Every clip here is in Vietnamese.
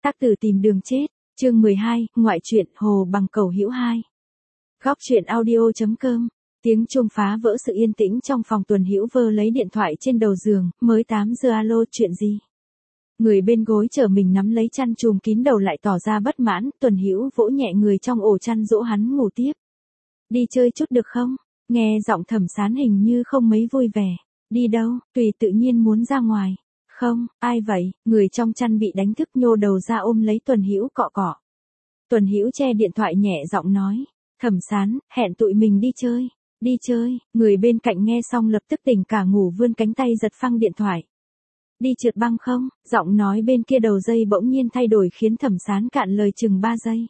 Tác tử tìm đường chết, chương 12, ngoại truyện Hồ Bằng Cẩu Hữu 2. Góc truyện audio.com. Tiếng chuông phá vỡ sự yên tĩnh trong phòng. Tuần Hữu vơ lấy điện thoại trên đầu giường, mới 8 giờ. Alo, chuyện gì? Người bên gối trở mình nắm lấy chăn trùm kín đầu lại tỏ ra bất mãn. Tuần Hữu vỗ nhẹ người trong ổ chăn dỗ hắn ngủ tiếp. Đi chơi chút được không? Nghe giọng Thẩm Sán hình như không mấy vui vẻ. Đi đâu? Tùy tự nhiên muốn ra ngoài. Không, ai vậy? Người trong chăn bị đánh thức nhô đầu ra ôm lấy Tuần Hữu cọ cọ. Tuần Hữu che điện thoại nhẹ giọng nói, Thẩm Sán, hẹn tụi mình đi chơi. Đi chơi, người bên cạnh nghe xong lập tức tỉnh cả ngủ vươn cánh tay giật phăng điện thoại. Đi trượt băng không? Giọng nói bên kia đầu dây bỗng nhiên thay đổi khiến Thẩm Sán cạn lời chừng 3 giây.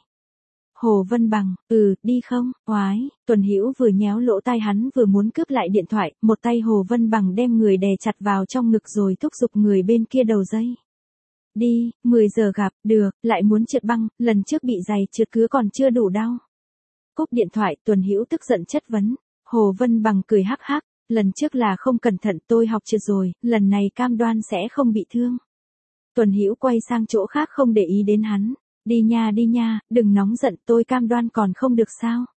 Hồ Vân Bằng, đi không? Oái, Tuần Hữu vừa nhéo lỗ tai hắn vừa muốn cướp lại điện thoại, một tay Hồ Vân Bằng đem người đè chặt vào trong ngực rồi thúc giục người bên kia đầu dây. Đi, 10 giờ gặp, được, lại muốn trượt băng, lần trước bị giày trượt cứa còn chưa đủ đau. Cúp điện thoại, Tuần Hữu tức giận chất vấn. Hồ Vân Bằng cười hắc hắc, lần trước là không cẩn thận tôi học trượt rồi, lần này cam đoan sẽ không bị thương. Tuần Hữu quay sang chỗ khác không để ý đến hắn. Đi nha, đừng nóng giận, tôi cam đoan còn không được sao?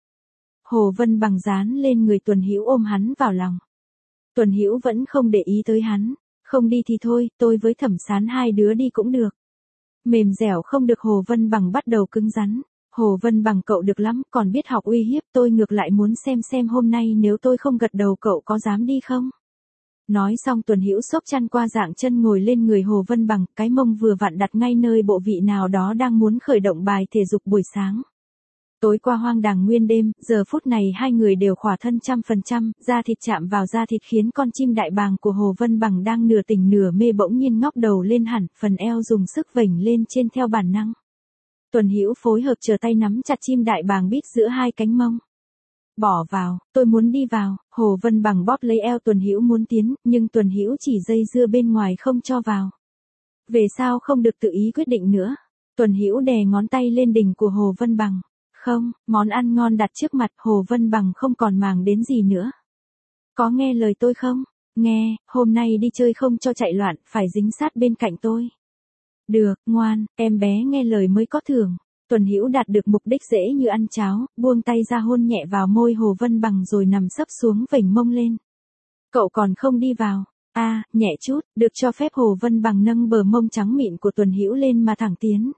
Hồ Vân Bằng dán lên người Tuần Hữu ôm hắn vào lòng. Tuần Hữu vẫn không để ý tới hắn, không đi thì thôi, tôi với Thẩm Sán hai đứa đi cũng được. Mềm dẻo không được, Hồ Vân Bằng bắt đầu cứng rắn. Hồ Vân Bằng cậu được lắm, còn biết học uy hiếp, tôi ngược lại muốn xem hôm nay nếu tôi không gật đầu cậu có dám đi không? Nói xong Tuần Hữu xốc chăn qua dạng chân ngồi lên người Hồ Vân Bằng, cái mông vừa vặn đặt ngay nơi bộ vị nào đó đang muốn khởi động bài thể dục buổi sáng. Tối qua hoang đàng nguyên đêm, giờ phút này hai người đều khỏa thân 100%, da thịt chạm vào da thịt khiến con chim đại bàng của Hồ Vân Bằng đang nửa tỉnh nửa mê bỗng nhiên ngóc đầu lên hẳn, phần eo dùng sức vểnh lên trên theo bản năng. Tuần Hữu phối hợp chờ tay nắm chặt chim đại bàng bít giữa hai cánh mông. Bỏ vào, tôi muốn đi vào. Hồ Vân Bằng bóp lấy eo Tuần Hữu muốn tiến, nhưng Tuần Hữu chỉ dây dưa bên ngoài không cho vào. Về sao không được tự ý quyết định nữa? Tuần Hữu đè ngón tay lên đỉnh của Hồ Vân Bằng. Không, món ăn ngon đặt trước mặt, Hồ Vân Bằng không còn màng đến gì nữa. Có nghe lời tôi không? Nghe, hôm nay đi chơi không cho chạy loạn, phải dính sát bên cạnh tôi. Được, ngoan, em bé nghe lời mới có thưởng. Tuần Hữu đạt được mục đích dễ như ăn cháo, buông tay ra hôn nhẹ vào môi Hồ Vân Bằng rồi nằm sấp xuống vểnh mông lên. Cậu còn không đi vào? Nhẹ chút, được cho phép. Hồ Vân Bằng nâng bờ mông trắng mịn của Tuần Hữu lên mà thẳng tiến.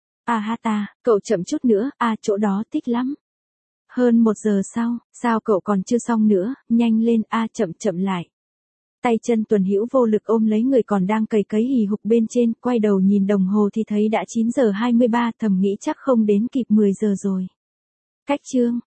Cậu chậm chút nữa, chỗ đó thích lắm. Hơn 1 giờ sau, sao cậu còn chưa xong nữa, nhanh lên, chậm lại. Tay chân Tuần Hữu vô lực ôm lấy người còn đang cầy cấy hì hục bên trên, quay đầu nhìn đồng hồ thì thấy đã 9 giờ 23, thầm nghĩ chắc không đến kịp 10 giờ rồi. Cách chương,